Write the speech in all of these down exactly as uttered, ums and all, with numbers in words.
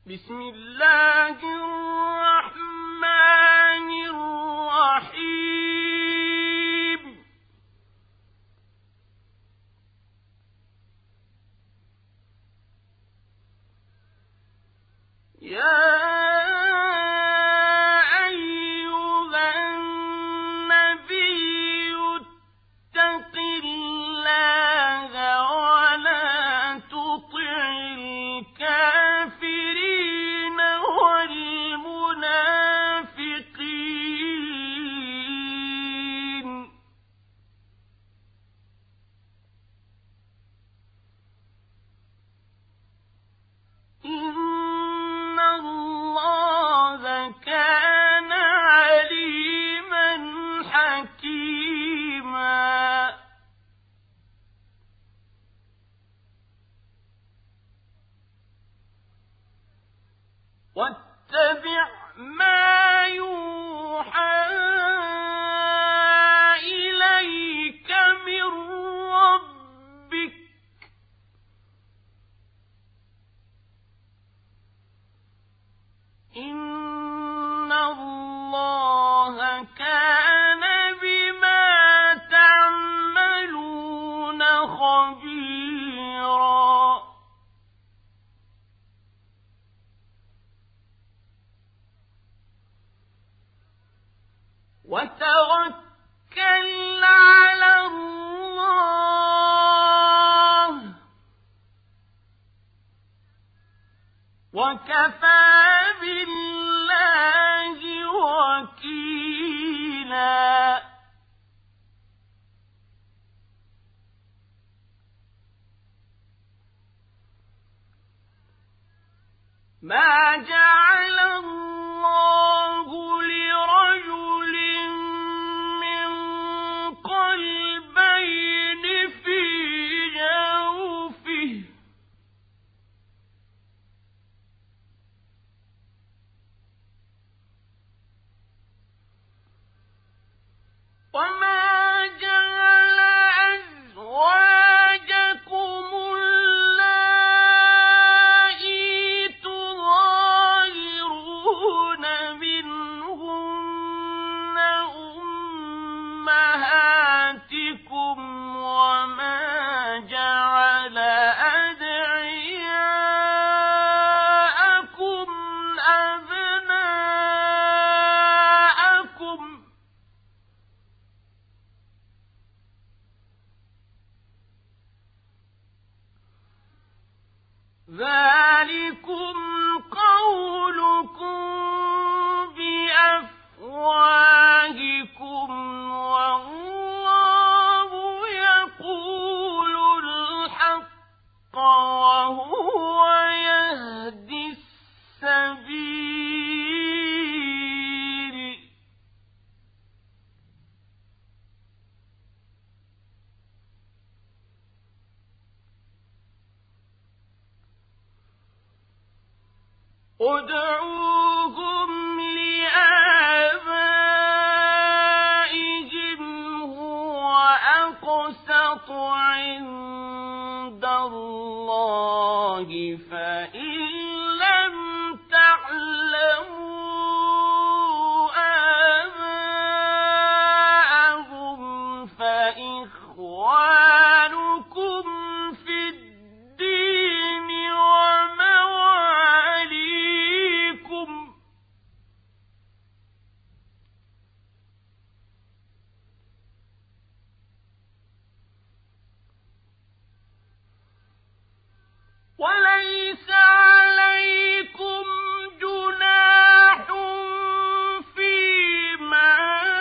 بسم الله الرحمن الرحيم يا واتبع ما يوحى إليك من ربك إن الله كان بما تعملون خبيرا وتوكل على الله وكفى بالله وكيلا ما جعل الله لرجل من قلبين في جوفه وما جعل أزواجكم اللائي تظاهرون منهن أمهاتكم وما جعل أدعياءكم أبناءكم ذلكم قولكم بأفواهكم والله يقول الحق وهو يهدي السبيل ادعوهم لآبائهم هو أقسط عند الله فإن لم تعلموا آباءهم فإخوانكم في الدين ومواليكم وليس عليكم جناح فيما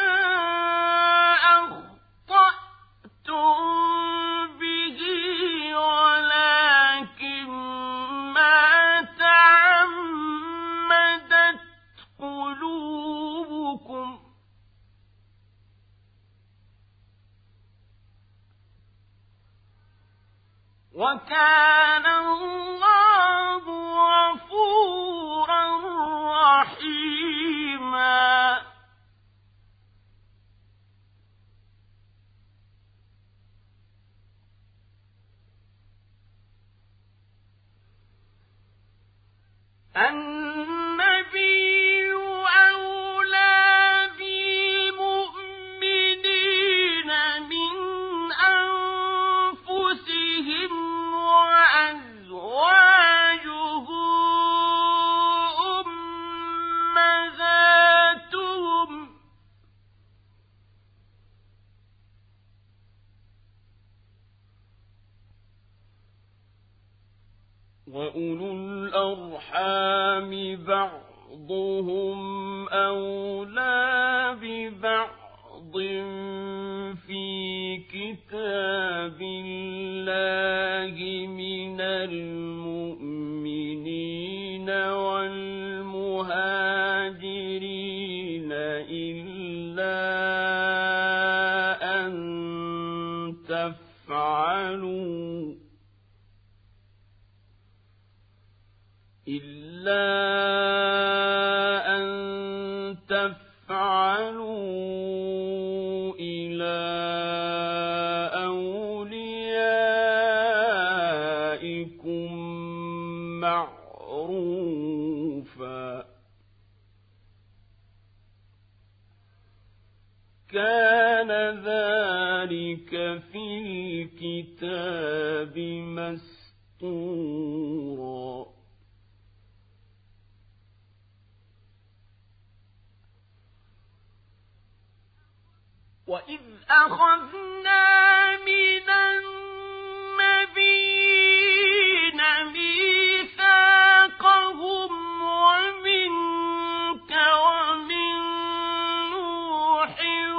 أخطأتم به ولكن ما تعمدت قلوبكم وكان الله غفورا رحيما النبي أولى بالمؤمنين من أنفسهم وأزواجه أمهاتهم وأولو الأرحام بعضهم أولى ببعض في كتاب الله من المؤمنين والمهاجرين إلا أن تفعلوا إلا أن تفعلوا إلى أوليائكم معروفا كان ذلك في الكتاب مسطورا وإذ أخذنا من النبيين ميثاقهم ومنك ومن نوح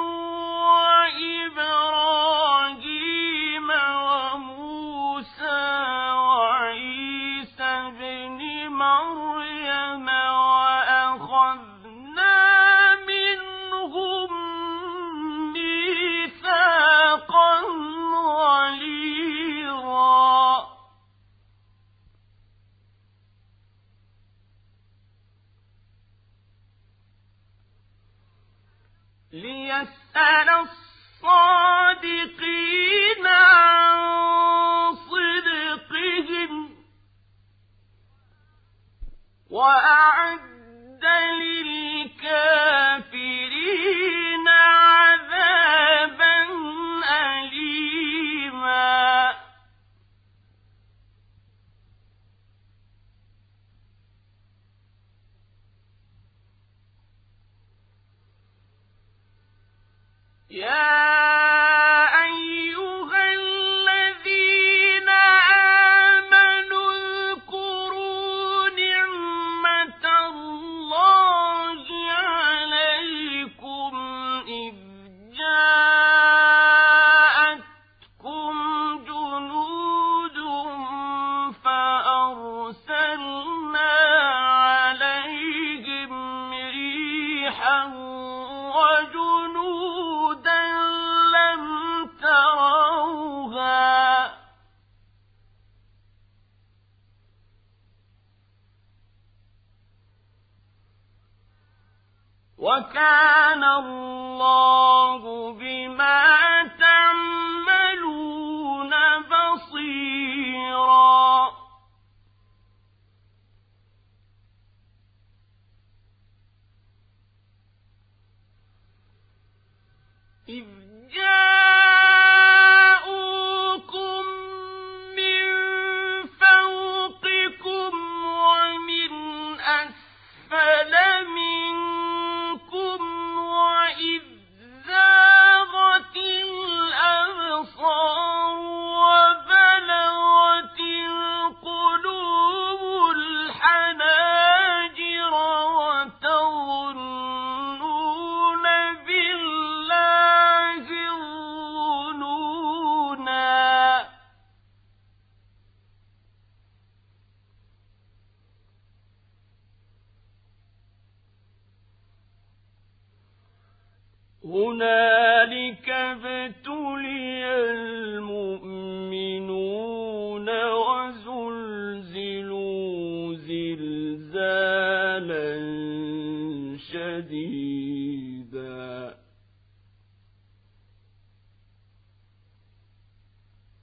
وإبراهيم وموسى وعيسى ابن مريم وأخذنا منهم ميثاقا غليظا ليسأل الصادقين عن صدقهم وأعد للكافرين عذابا أليما يا أيها الذين آمنوا اذكروا نعمة الله عليكم إذ جاءتكم جنود فأرسلنا عليهم ريحا وجنودا لم تروها وكان الله بما تعملون بصيرا إذ جاءوكم من فوقكم ومن أسفل منكم وإذ زاغت الأبصار وبلغت القلوب الحناجر وتظنون بالله الظنونا هنالك ابتلي المؤمنون وزلزلوا زلزالا شديدا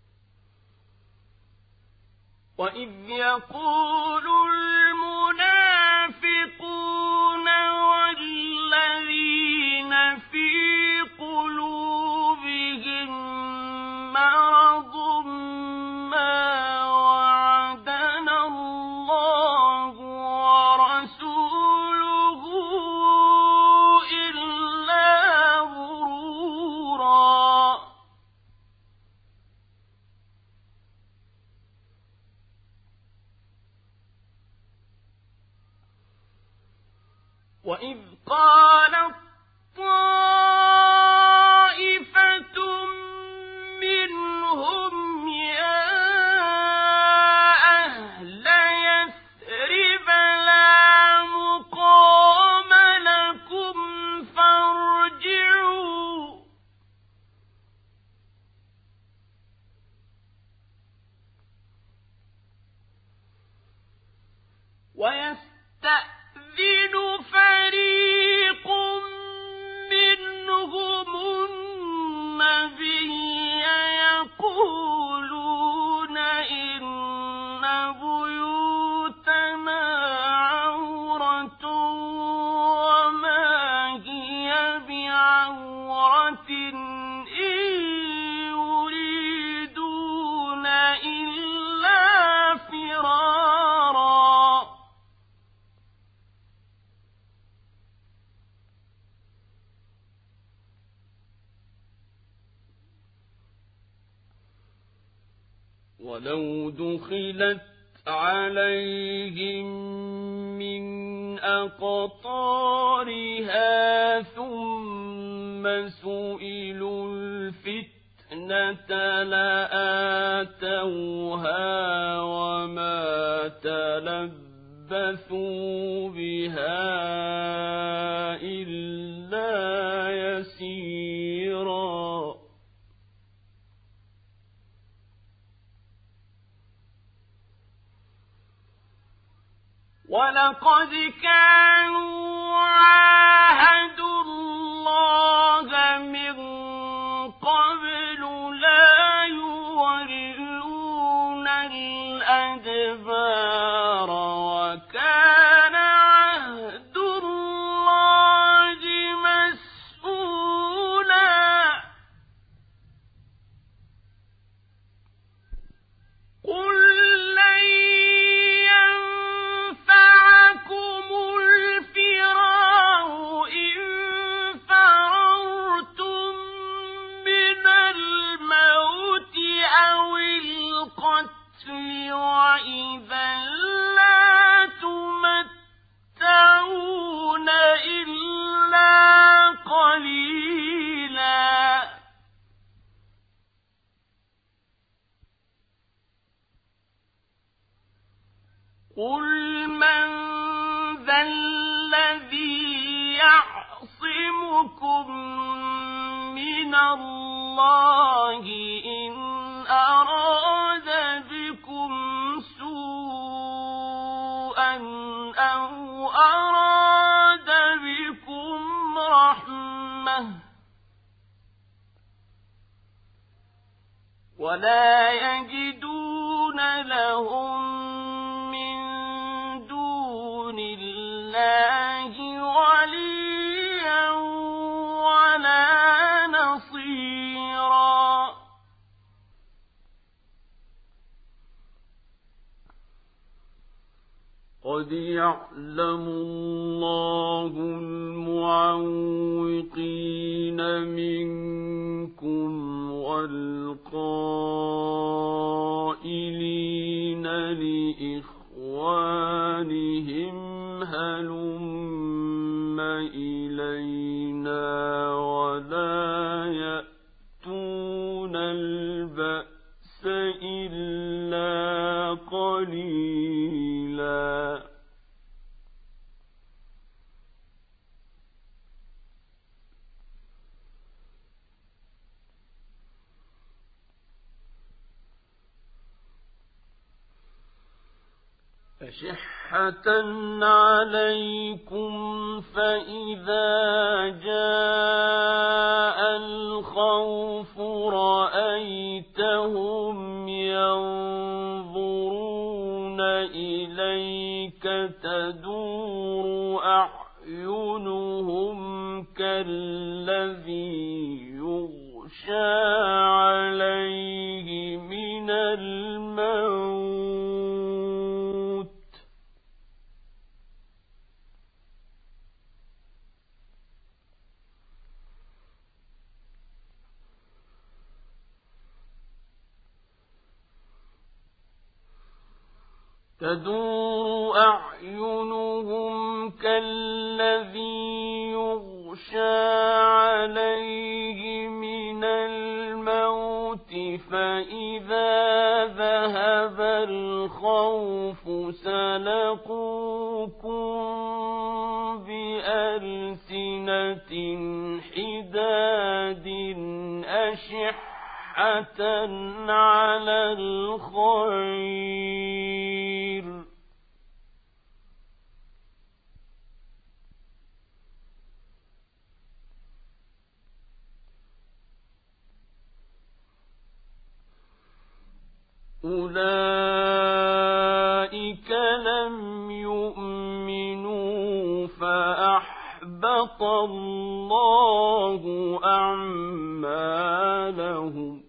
وإذ يقول المنافقون وإذ قالت طائفة منهم يا أهل يثرب لا مقام لكم فارجعوا ويستأذن فريق منهم النبي يقولون إن بيوتنا عورة وما هي بعورة إن يريدون إلا فرارا ولو دخلت عليهم من أقطارها ثم سئلوا الفتنة لآتوها وما تلبثوا بها إلا يسيرا ولقد كانوا عاهدوا الله من قبل لا يولون الأدبار وكان عهد الله مسؤولا قل لن ينفعكم الفرار إن فررتم من الموت أو القتل وإذا لا تمتعون إلا قليلا قل من ذا الذي يعصمكم من الله إن أراد بكم سوءا أو أراد بكم رحمة ولا يجدون لهم الله وليا ولا نصيرا قد يعلم الله المعوقين منكم والقائلين لإخوانهم هلم إلينا ولا يأتون البأس إلا قليلا أشحة عليكم فإذا جاء الخوف رأيتهم ينظرون إليك تدور أعينهم كالذي يغشى عليه من الموت تدور أعينهم كالذي الذي يغشى عليه من الموت فإذا ذهب الخوف سلقوكم بألسنة حداد أشحة على الخير أولئك لم يؤمنوا فأحبط الله أعمالهم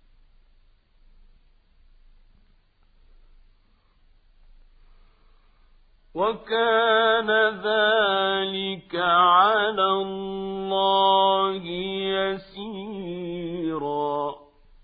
وكان ذلك على الله يسيرا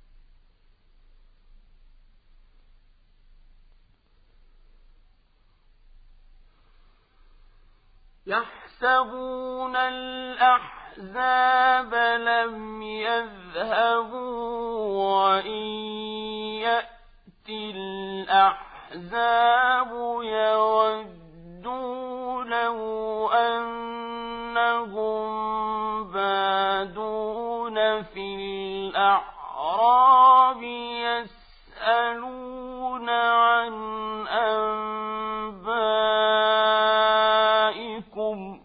يحسبون الأحزاب لم يذهبوا وإن يأتي الأحزاب يودوا لو أنهم بادون في الأعراب يسألون عن أنبائكم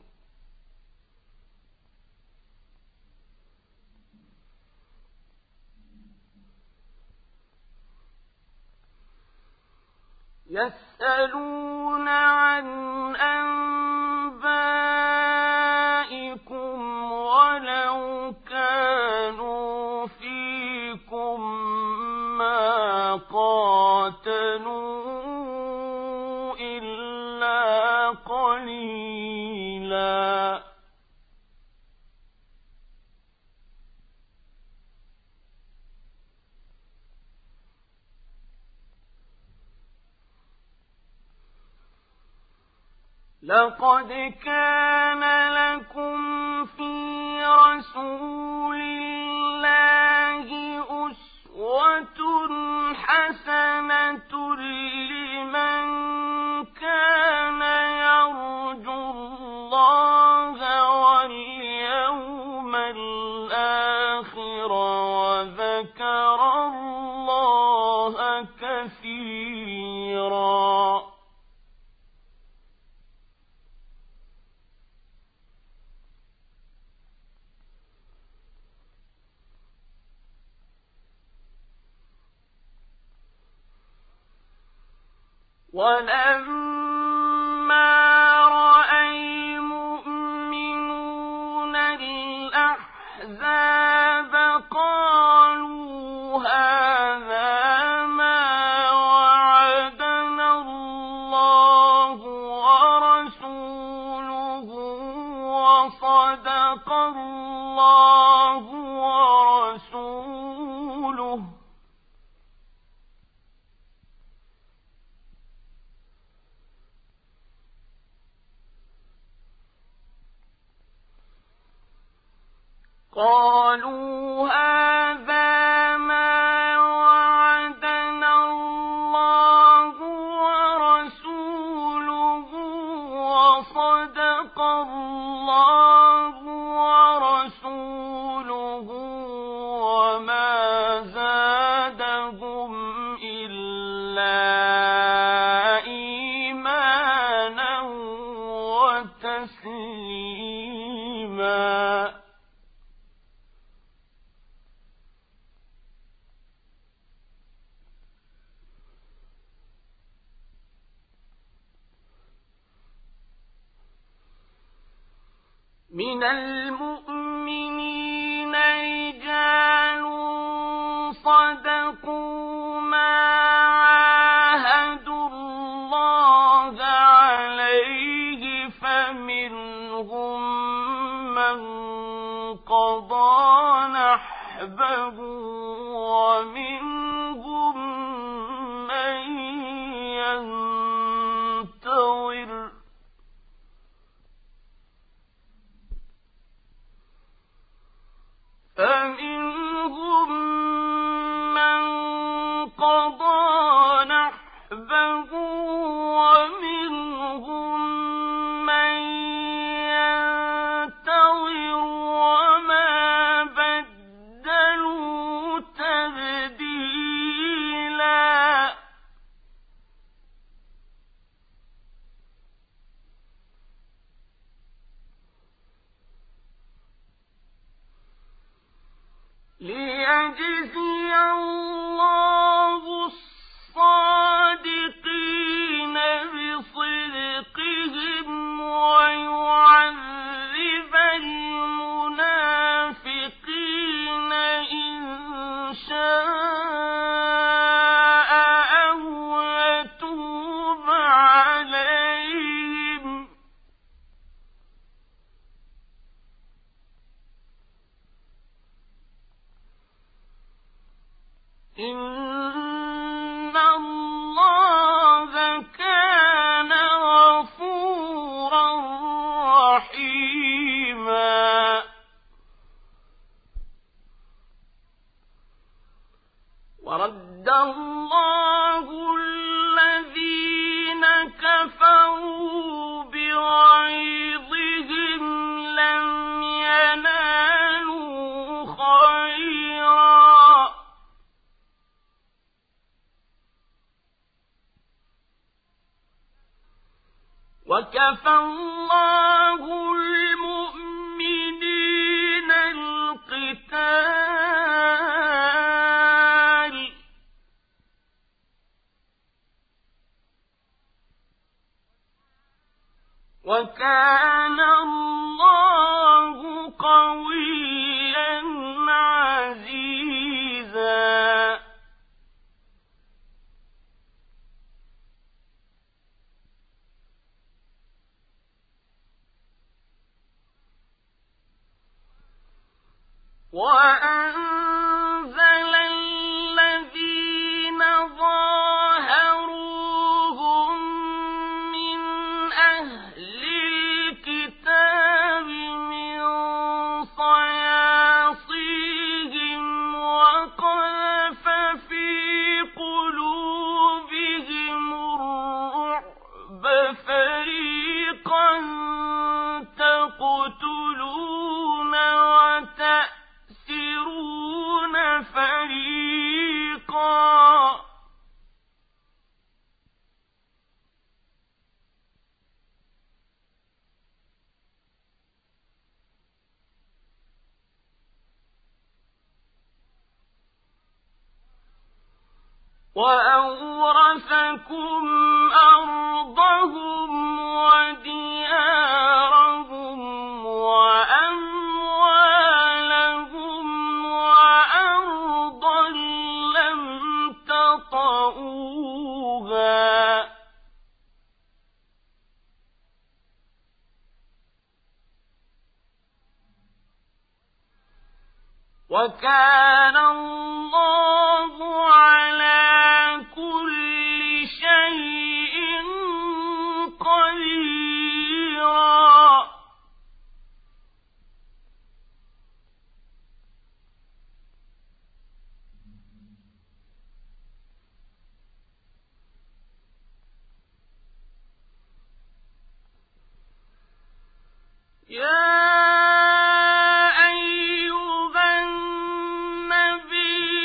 يسألون عن أنبائكم ولو كانوا فيكم ما قاتلوا إلا قليلا لقد كان لكم في رسول الله أسوة حسنة لمن كان يرجو الله واليوم الآخر وذكر الله كثيرا ولما رأى المؤمنون الأحزاب قالوا هذا ما وعدنا الله ورسوله وصدق الله ورسوله قالوا هذا ما وعدنا الله ورسوله وصدق الله ورسوله وما زادهم إلا إيمانا وتسليما من المؤمنين رجال صدقوا ما عاهدوا الله عليه فمنهم من قضى نحبه ومنهم من ينتظر نحبه ومنهم من ينتظر وما بدلوا تبديلا ليجزي الله الصادقين بصدقهم ويعذب المنافقين إن شاء أو يتوب عليهم إن الله كان غفورا رحيما ورد الله الذين كفروا بغيظهم لم ينالوا خيرا وكفى الله المؤمنين القتال وكان الله قويا عزيزا وأنزل الذين ظاهروهم من أهل الكتاب من صياصيهم وقذف في قلوبهم الرعب فريقا تقتلون وتأسرون فريقا وأورثكم أرضهم وديارهم وأموالهم وأرضا لم تطئوها وكان الله على كل شيء قديرا يا أيها النبي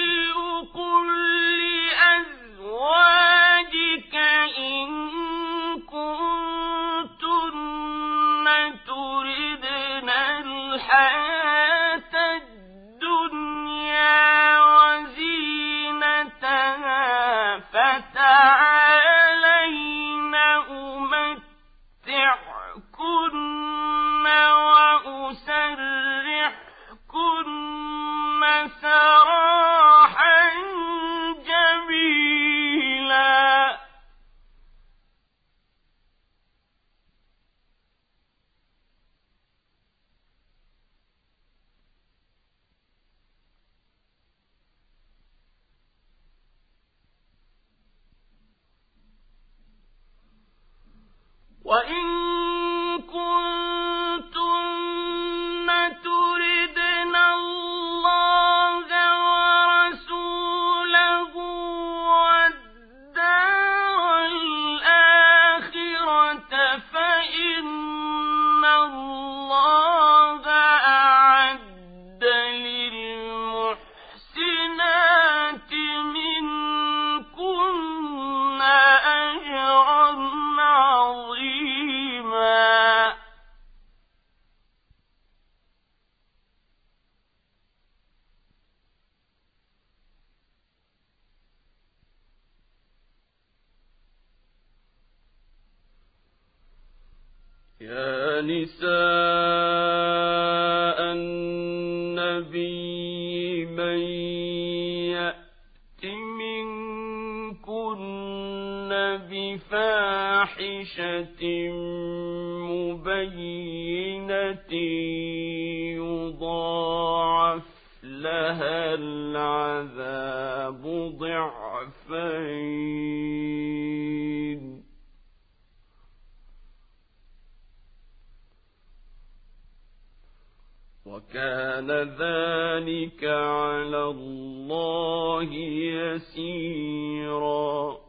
نساء النبي من يأت منكن بفاحشة مبينة يضاعف لها العذاب ضعفين وكان ذلك على الله يسيرا.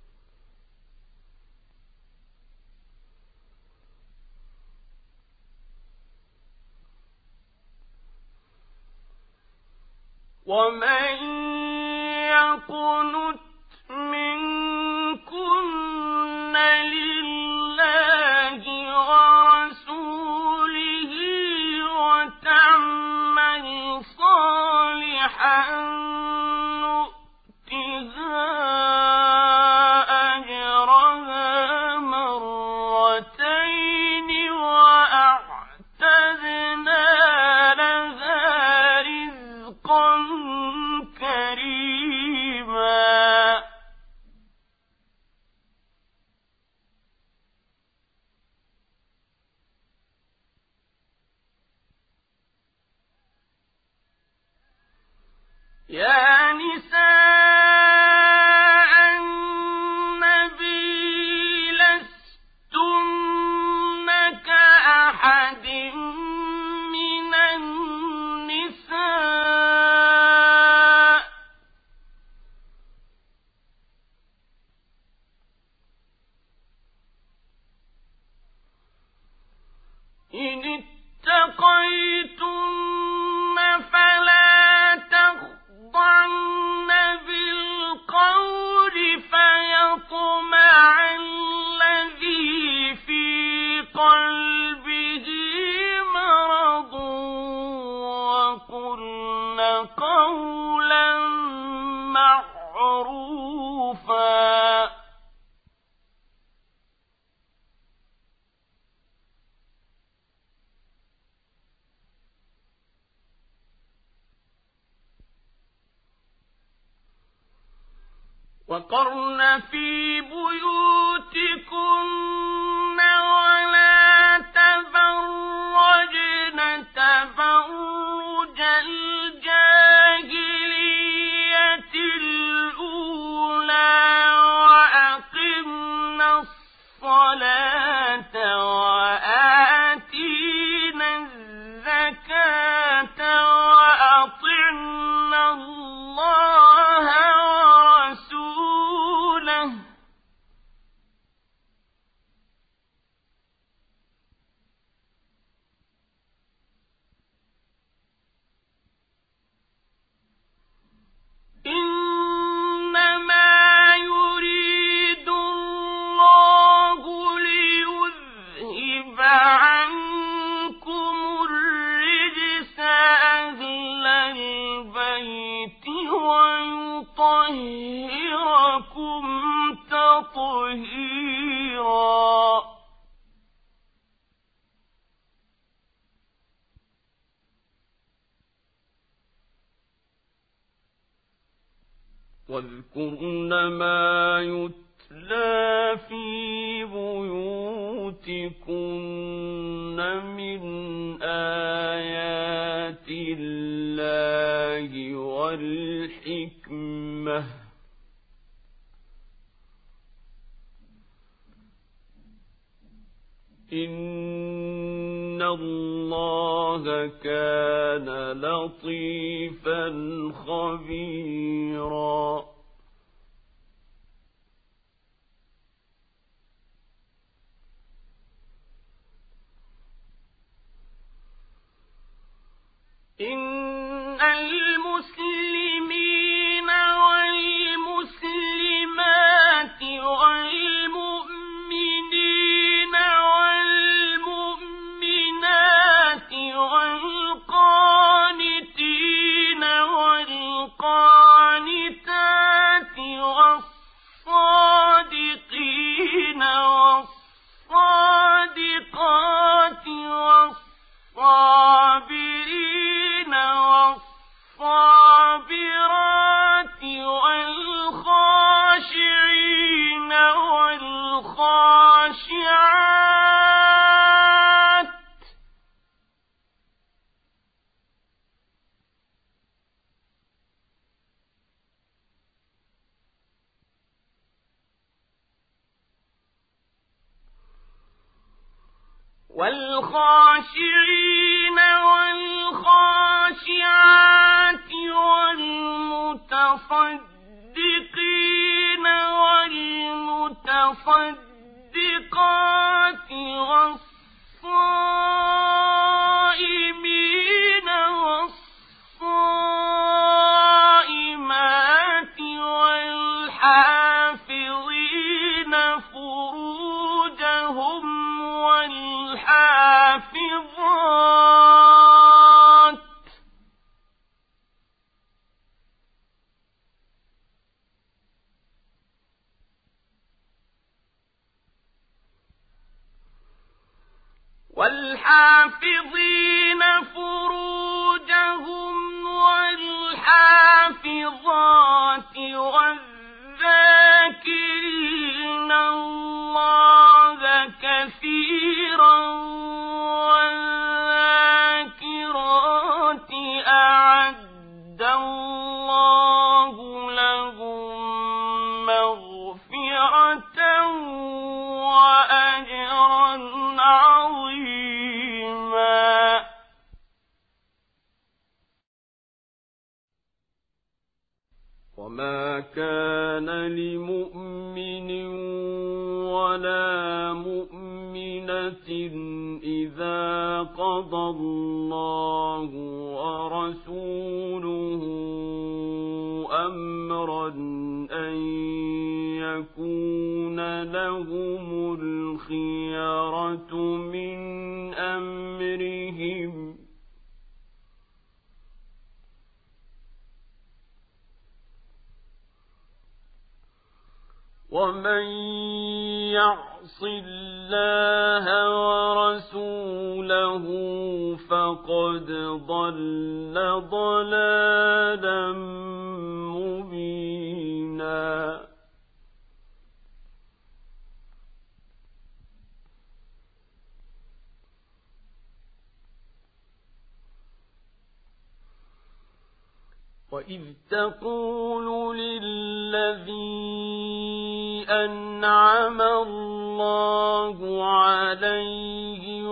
ومن يقنت منكن لله ورسوله وتعمل صالحا نؤتها أجرها مرتين وأعتدنا لها رزقا كريما. يا نساء النبي لستن كأحد من النساء إن اتقيتن فلا تخضعن بالقول فيطمع الذي في قلبه مرض وقلن قولا معروفا. وقرن في بيوتكن ولا تبرجن تبرج الجاهلية الأولى وأقمنا الصلاة وآتينا الزكاة وأطعنا الله ورسوله إنما يريد الله ليذهب عنكم الرجس أهل البيت ويطهركم تطهيرا. واذكرن ما يتلى في بيوتكن من آيات الله والحكمة إن الله كان لطيفا خبيرا. إن المسلمين والمسلمات والمؤمنين والمؤمنات والقانتين والقانتات والصادقين والصادقات والخاشعين والخاشعات والمتصدقين والمتصدقات والصائمين والصائمات والحافظين فروجهم والحافظات والحافظين فروجهم والحافظات والذاكرين الله كثيرا والذاكرات أعد الله لهم مغفرة وأجرا عظيما. وما كان لمؤمن ولا مؤمنة إذا قضى الله ورسوله أمرا أن يكون لهم الخيرة من أمرهم ومن يعص الله ورسوله فقد ضل ضلالا مبينا. وإذ تقول للذي أنعم الله عليه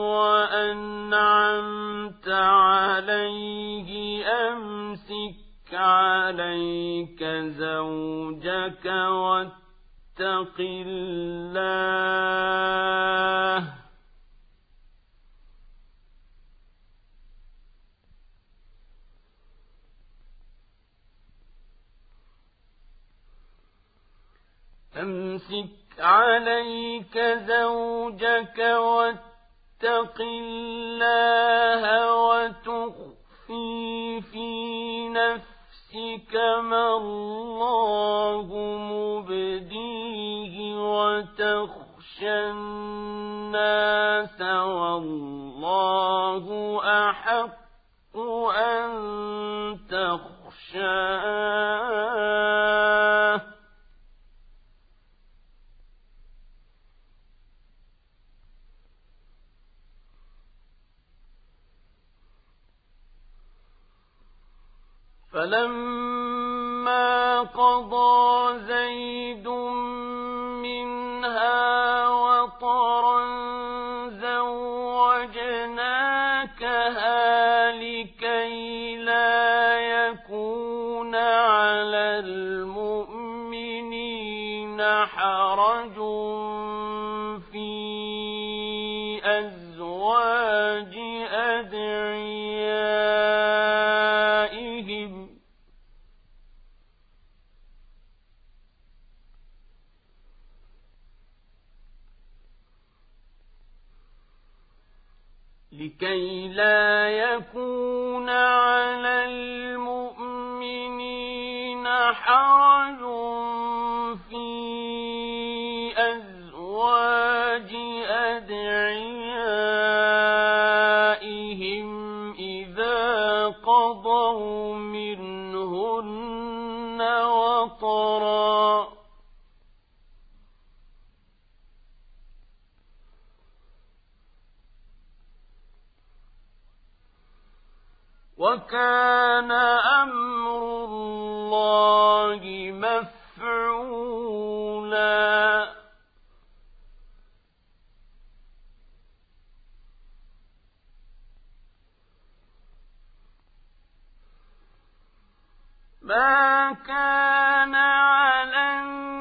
وأنعمت عليه أمسك عليك زوجك واتق الله أمسك عليك زوجك واتق الله وتخفي في نفسك ما الله مبديه وتخشى الناس والله أحق أن تخشاه فلما قضى زيد منها وطرا زوجناكها لكي لا يكون على المؤمنين حرج في أزواج أدعيائهم لكي لا يكون على المؤمنين حرج في أزواج أدعيائهم إذا قضوا منهن وطرا وكان أمر الله مفعولا. ما كان على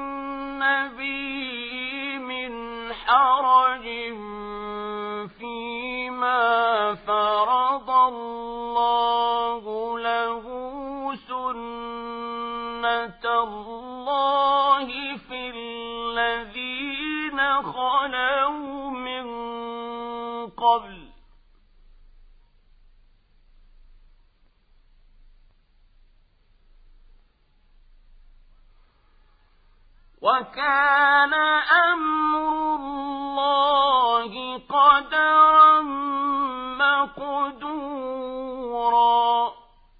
النبي من حرج فيما فرض الله له سنة الله في الذين خلوا من قبل وكان أمر الله قدرا مقدورا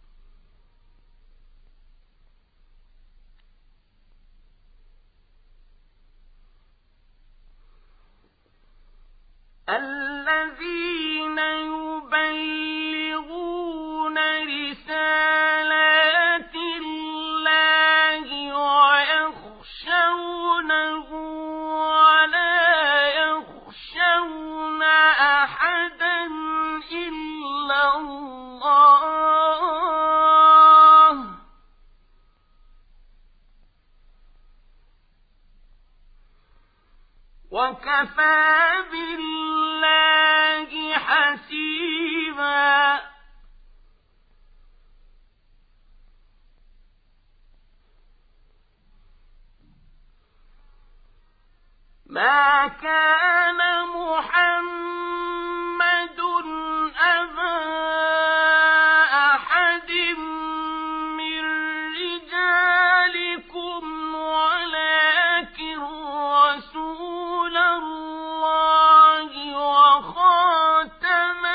الذين يبلغون رسالات الله ويخشونه ولا يخشون أحدا إلا الله وكفى بالله حسيبا ما كان محمد أبا أحد من رجالكم ولكن رسول الله وخاتم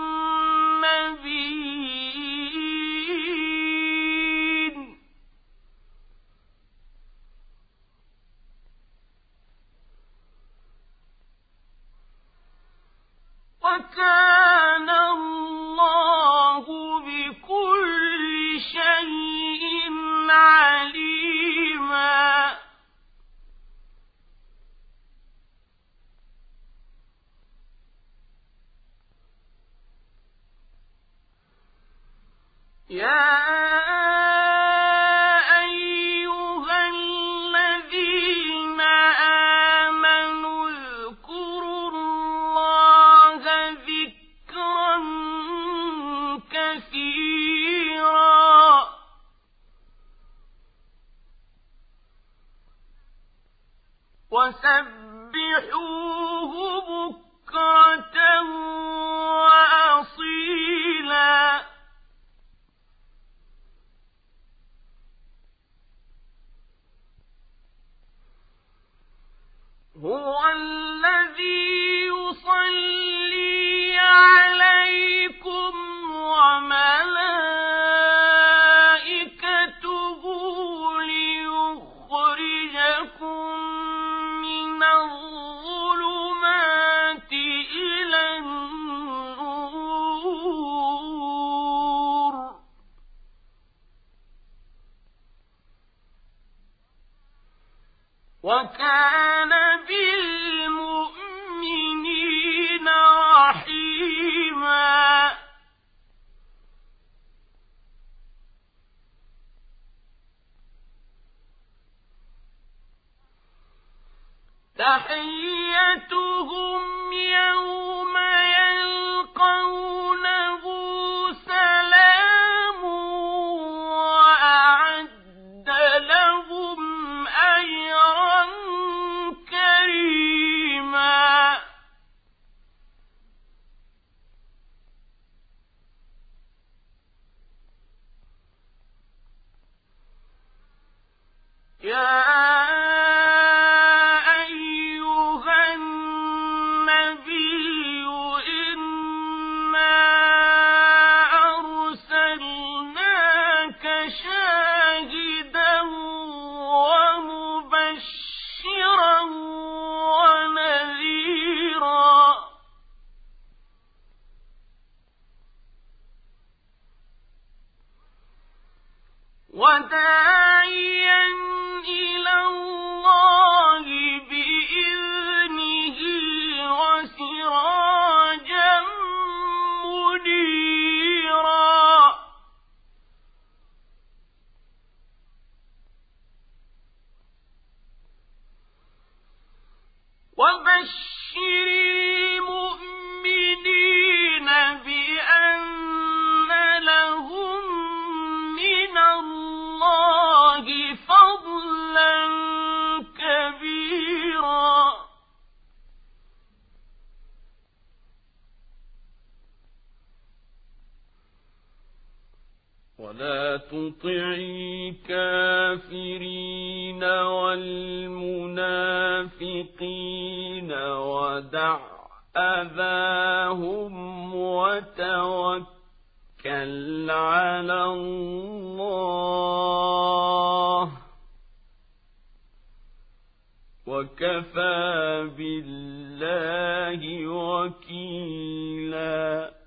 النبيين وكان الله بكل شيء عليما يا أيها الذين آمنوا اذكروا الله ذكرا كثيرا وسبحوه بكرة وأصيلا هو الذي يصلي عليكم وملائكته ليخرجكم من الظلمات إلى النور وكان بالمؤمنين رحيما تحيتهم يوم يلقونه سلام وأعد لهم أجرا كريما يا أيها وبشر المؤمنين بأن لهم من الله فضلا كبيرا ولا تطع الكافرين والمنافقين ودع أذاهم وتوكل على الله وكفى بالله وكيلا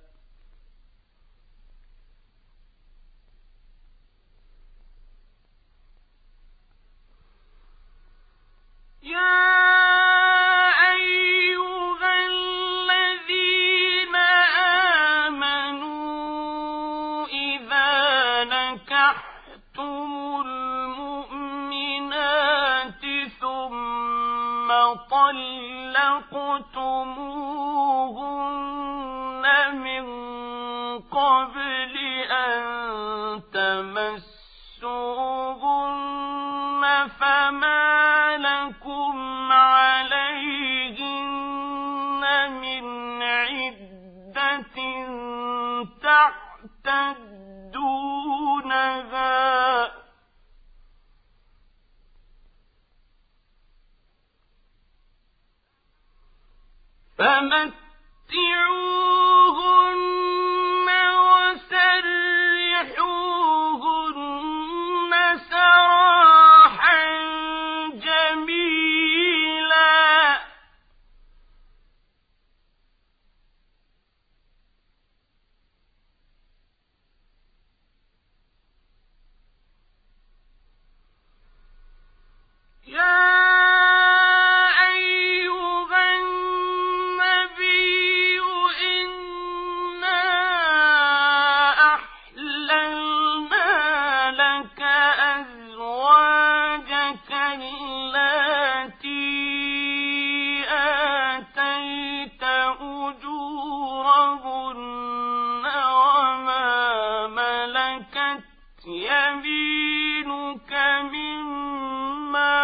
يا أيها الذين آمنوا إذا نكحتم المؤمنات ثم طلقتموهن من قبل أن تمسوهن فما لكم عليهن من عدة تعتدونها فمتعوهن وسرحوهن سراحا جميلا يا يمينك مما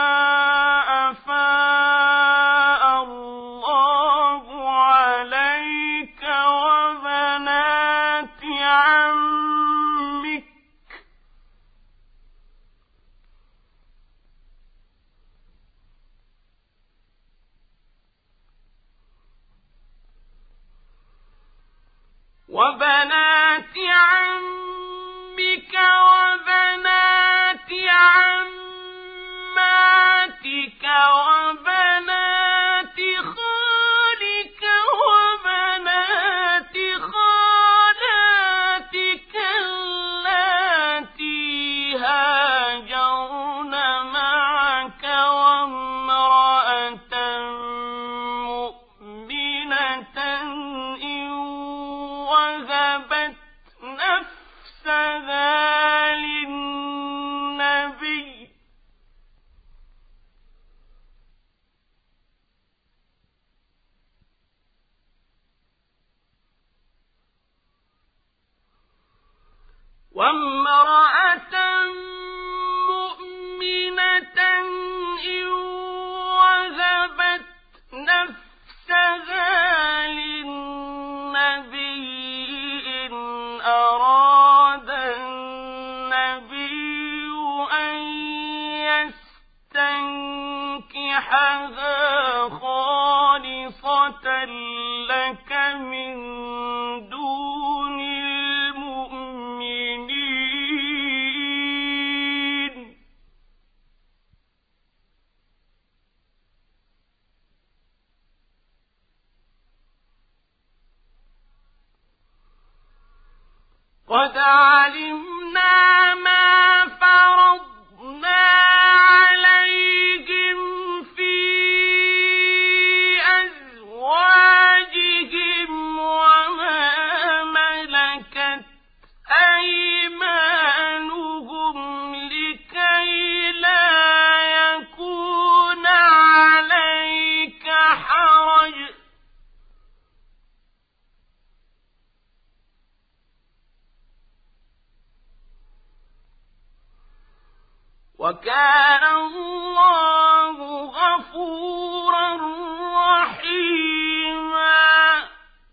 أفاء الله عليك وبنات عمك وبنات عمك وبنات عماتك وبنات خالك وبنات خالاتك اللاتي هاجرن معك وامرأة مؤمنة إن وهبت نفسها للنبي وامرأة مؤمنة إن وهبت نفسها للنبي إن أراد النبي أن يستنكحها خالصة لك من دون المؤمنين قد علمنا ما فرضنا عليهم في أزواجهم وما ملكت أيمانهم لكي لا يكون عليك وكان الله غفورا رحيما.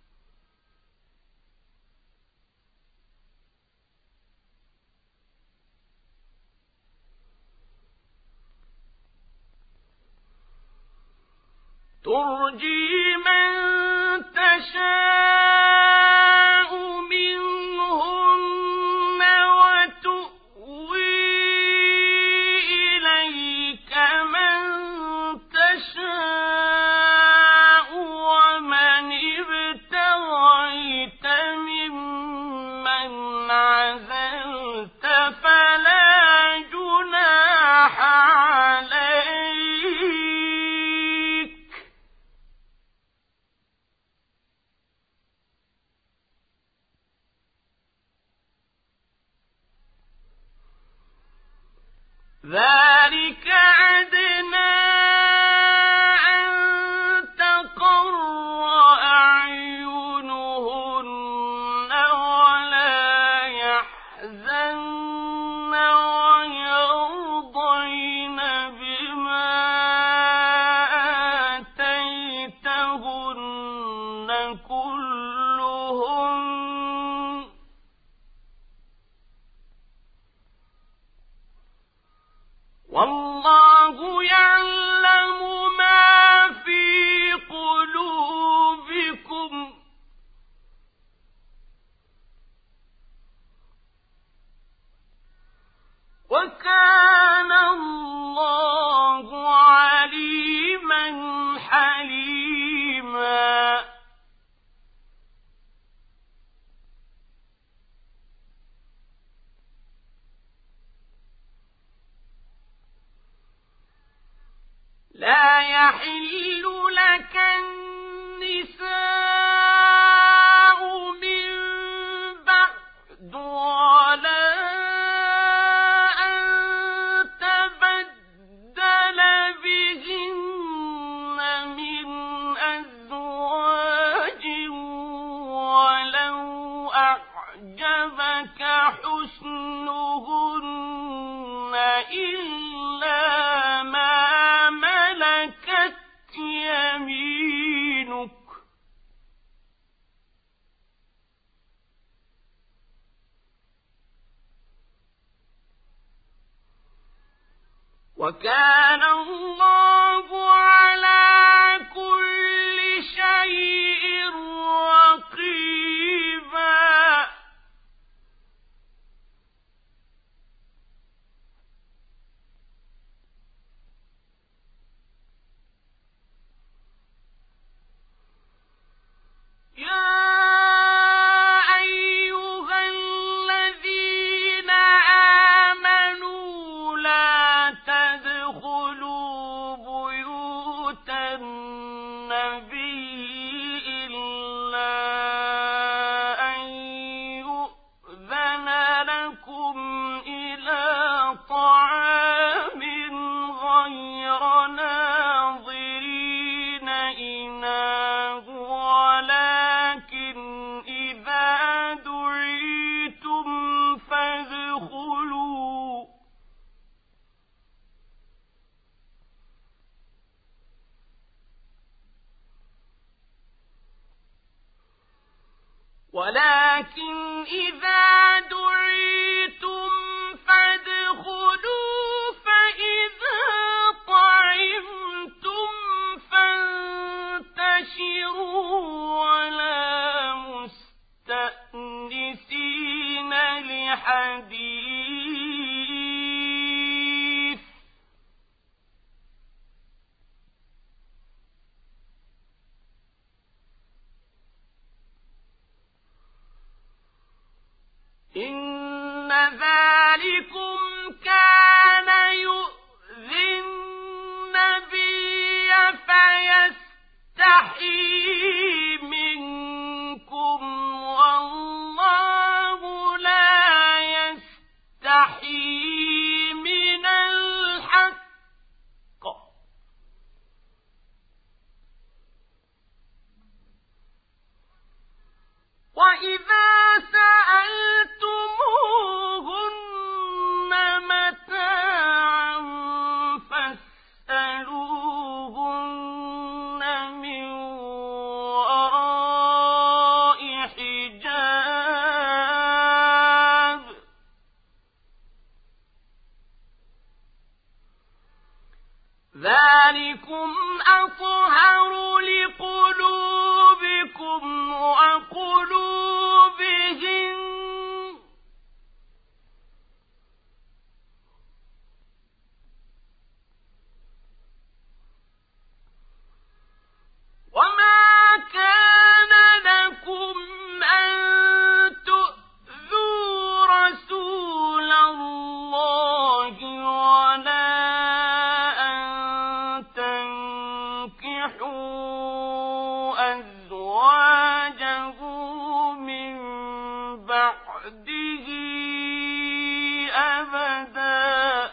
ترجي من تشاء منهن وتؤوي إليك من تشاء ومن ابتغيت ممن عزلت فلا جناح عليك ذلك أدنى أن تقر أعينهن ولا يحزن ويرضين بما آتيتهن كلهن والله يعلم ما في قلوبكم وكان الله عليما حليما. لا يحل لك النساء من بعد ولا أن تبدل بهن من أزواج ولو أعجبك حسنهن إلا ما ملكت يمينك وكان الله على كل شيء رقيبا. يا أيها الذين آمنوا لا تدخلوا بيوت النبي إلا أن يؤذن لكم إلى طعام غير ناظرين إناه ولكن إذا دعيتم فادخلوا ولكن إذا دعيتم فادخلوا فإذا طعمتم فانتشروا ولا مستأنسين لحديث إن ذلكم كان يؤذي النبي فيستحيي منكم والله لا يستحيي من الحق وإذا سألتموهن أطهر لقلوبكم وقلوبهم وما كان لكم أن تؤذوا رسول الله ولا أن تنكحوا أزواجه من بعده أبدا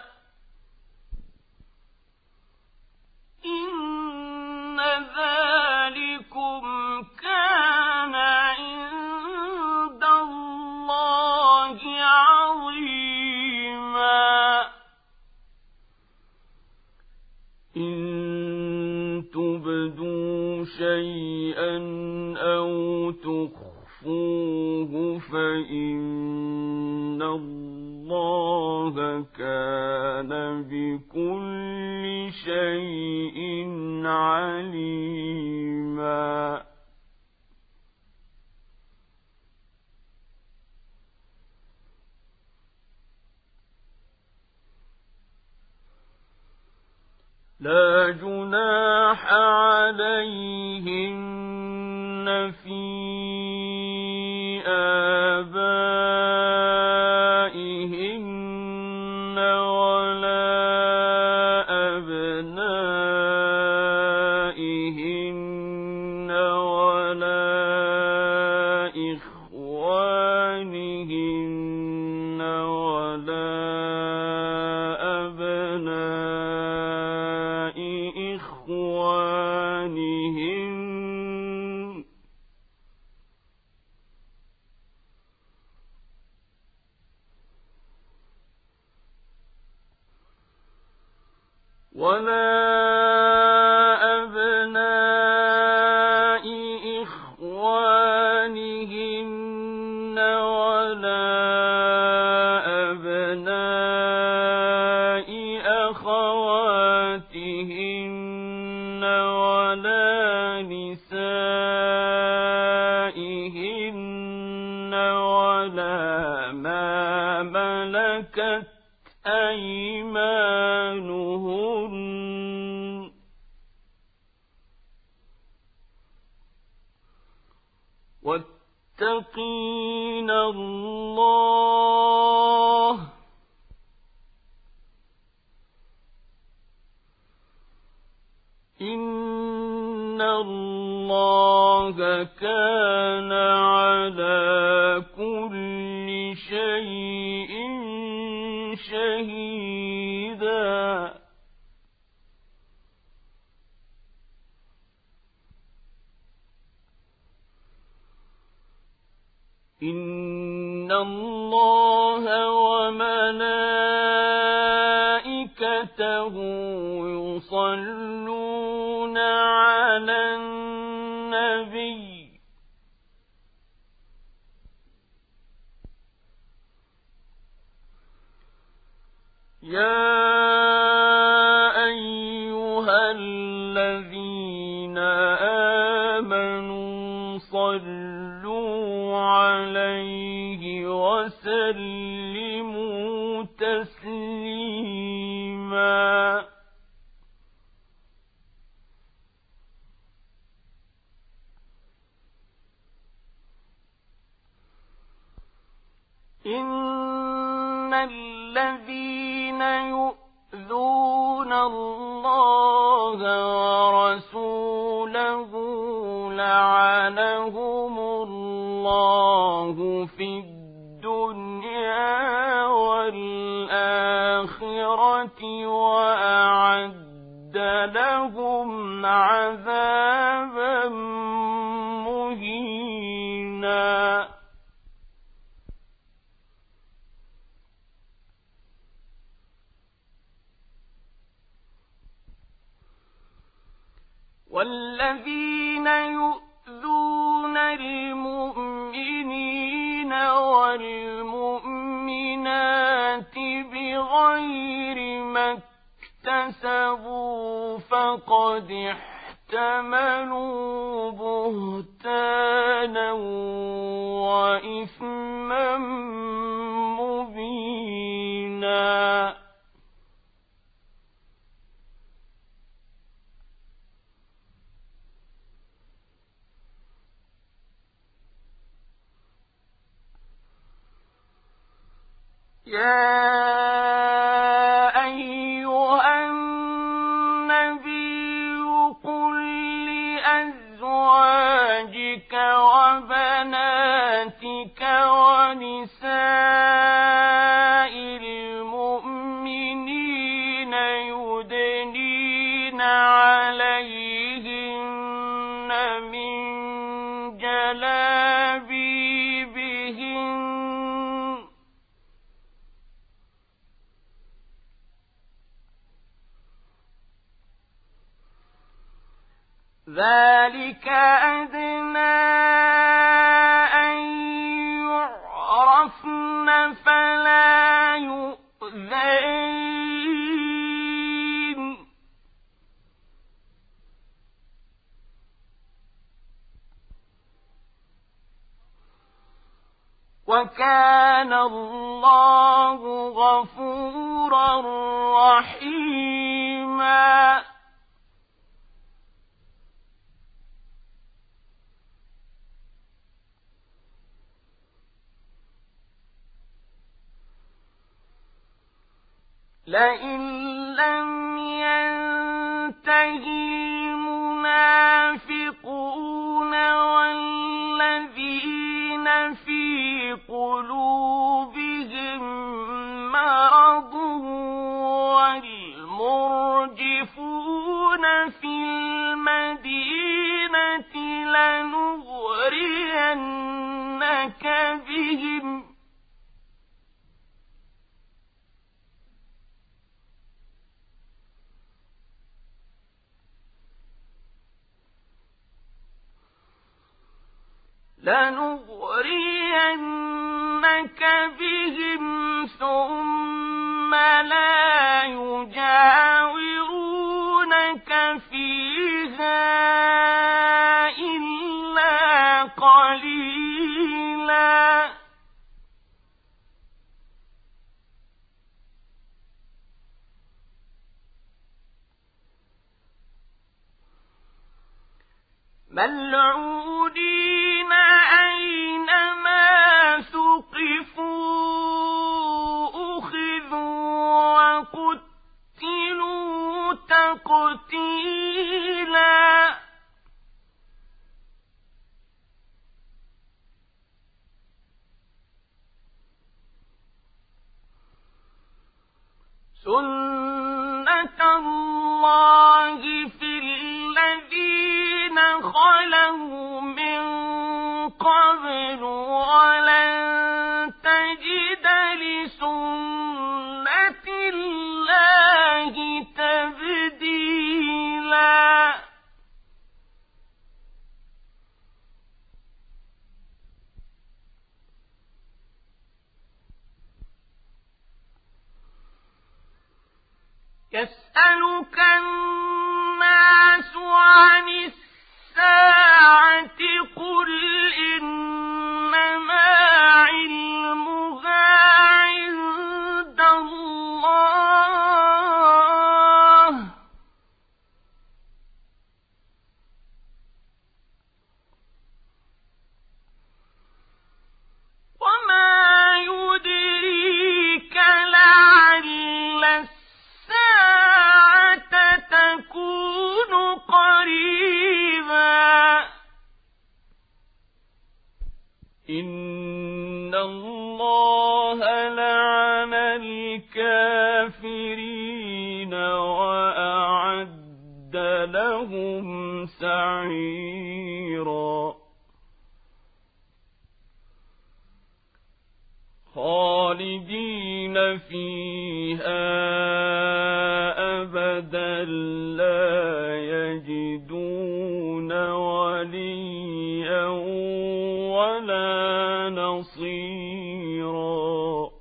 إن ذلكم كان عند الله عظيما إن تبدوا شيئا أو تخفوه فإن الله كان بكل شيء عليما لا جناح عليهن في آبائهن ولا أبنائهن ولا إخوانهن ولا أبناء إخوانهن ولا أبناء إخوانهن ولا أبناء أخواتهن ولا نسائهن ولا ما ملكت أيمانهن واتقين الله إن الله كان على كل شيء شهيدا إن الله وملائكته يصلون على النبي يا أيها الذين آمنوا صلوا عليه وسلموا تسليما إن الذين يؤذون الله ورسوله لعنهم الله في الدنيا والآخرة وأعد لهم عذابا مهينا والذين يؤذون المؤمنين والمؤمنات بغير ما اكتسبوا فقد احتملوا بهتانا وإثما مبينا يا أيها النبي قل لأزواجك وبناتك ونساء المؤمنين يدنين عليهن من جلابيبهن ذلك أدنى أن يعرفن فلا يؤذين وكان الله غفورا رحيما لئن لم ينتهي المنافقون والذين في قلوبهم مرض والمرجفون في المدينة لنغرينك بهم لنغرينك بهم ثم لا يجاورونك فيها إلا قليلا ملعونين أينما ثقفوا أخذوا وقتلوا تقتيلا سنة الله في الذين خلوا من قبل ولن تجد لسنة الله تبديلا يسألك الناس عن الساعة قل إنما علمها عند الله وما يدريك لعل الساعة تكون قريبا إن الله لعن الكافرين وأعد لهم سعيرا خالدين فيها أبدا لا يجدون وليا ولا نصيرا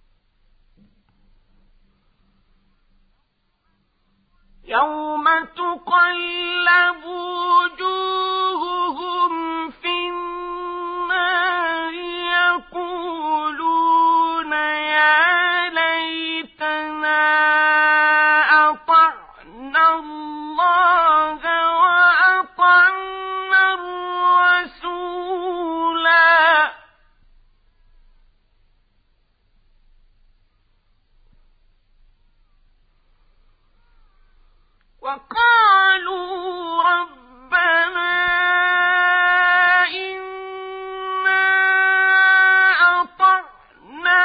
يوم تقلب تقلب وجوههم في النار يقولون يا ليتنا أطعنا الله وأطعنا الرسولا وقالوا ربنا إنا أطعنا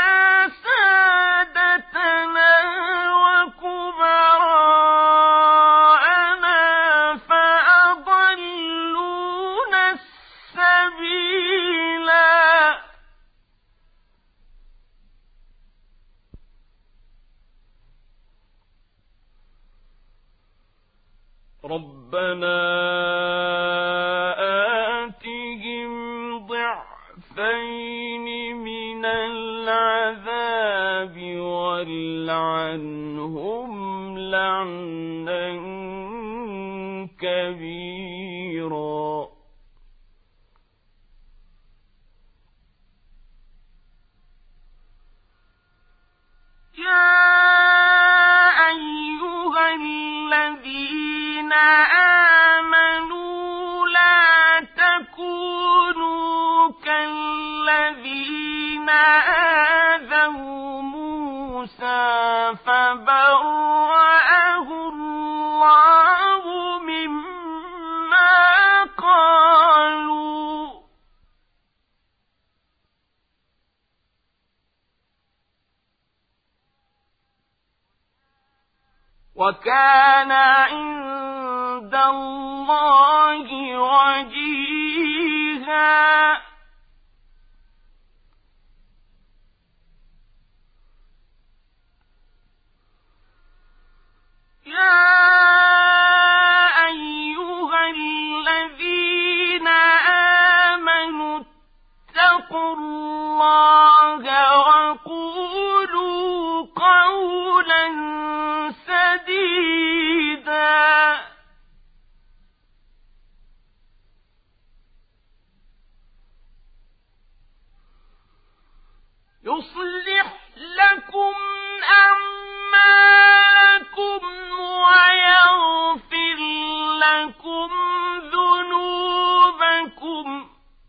سادتنا وكبراءنا فأضلونا السبيلا ربنا آتهم ضعفين من العذاب والعنهم لعنا كبيرا يا أيها الذين آمنوا لا تكونوا كالذين آذوا موسى فبرأه الله مما قالوا وكان عند الله وجيها يا أيها الذين آمنوا اتقوا الله وقولوا قولا سديدا يصلح لكم أعمالكم ويغفر لكم ذنوبكم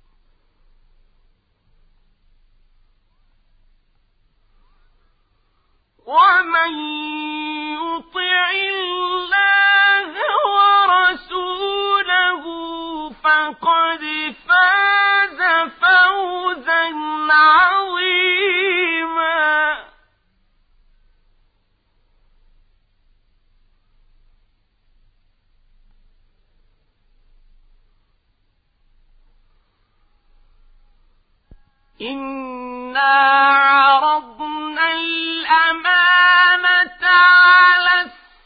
ومن يطع الله ورسوله فقد فاز فوزا عظيما إنا عرضنا الأمانة على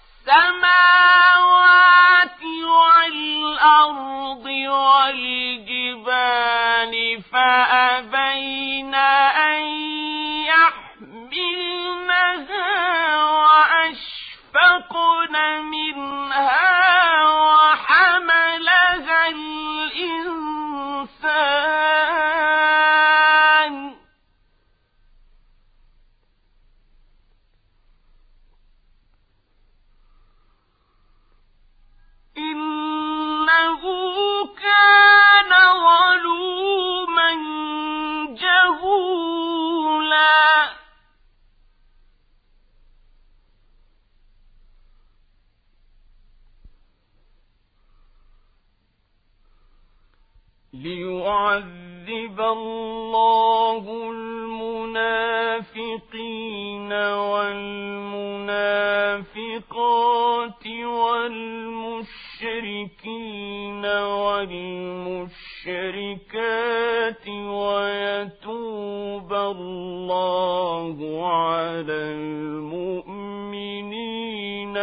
السماوات والأرض والجبال فأبين أن يحملنها وأشفقن منها وحملها الإنسان إنه كان ظلوما جهولا ليعذب الله المنافقين والمنافقات والمشركين والمشركات ويتوب الله على المؤمنين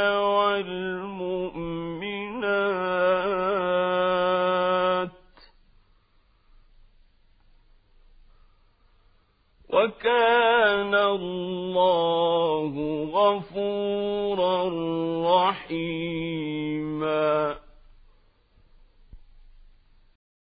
والمؤمنات وكان الله غفورا رحيما عليما